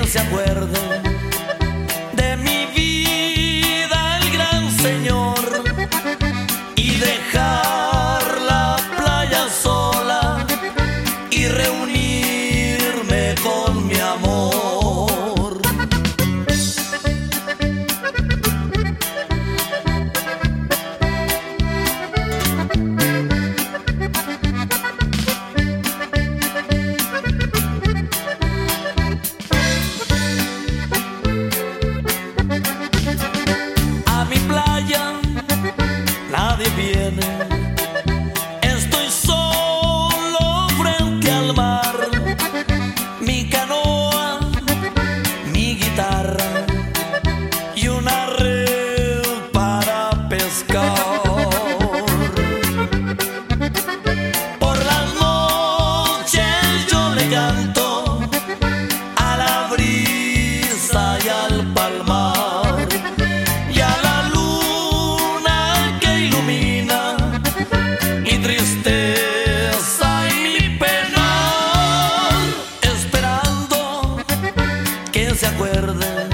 se acuerde de mi vida el gran Señor y dejar la playa sola y reunirme con mi amor. Nadie viene, estoy solo frente al mar, mi canoa, mi guitarra y una red para pescar. Por las noches yo le canto a la brisa y al palmar y a la tristeza y mi pena, esperando que se acuerde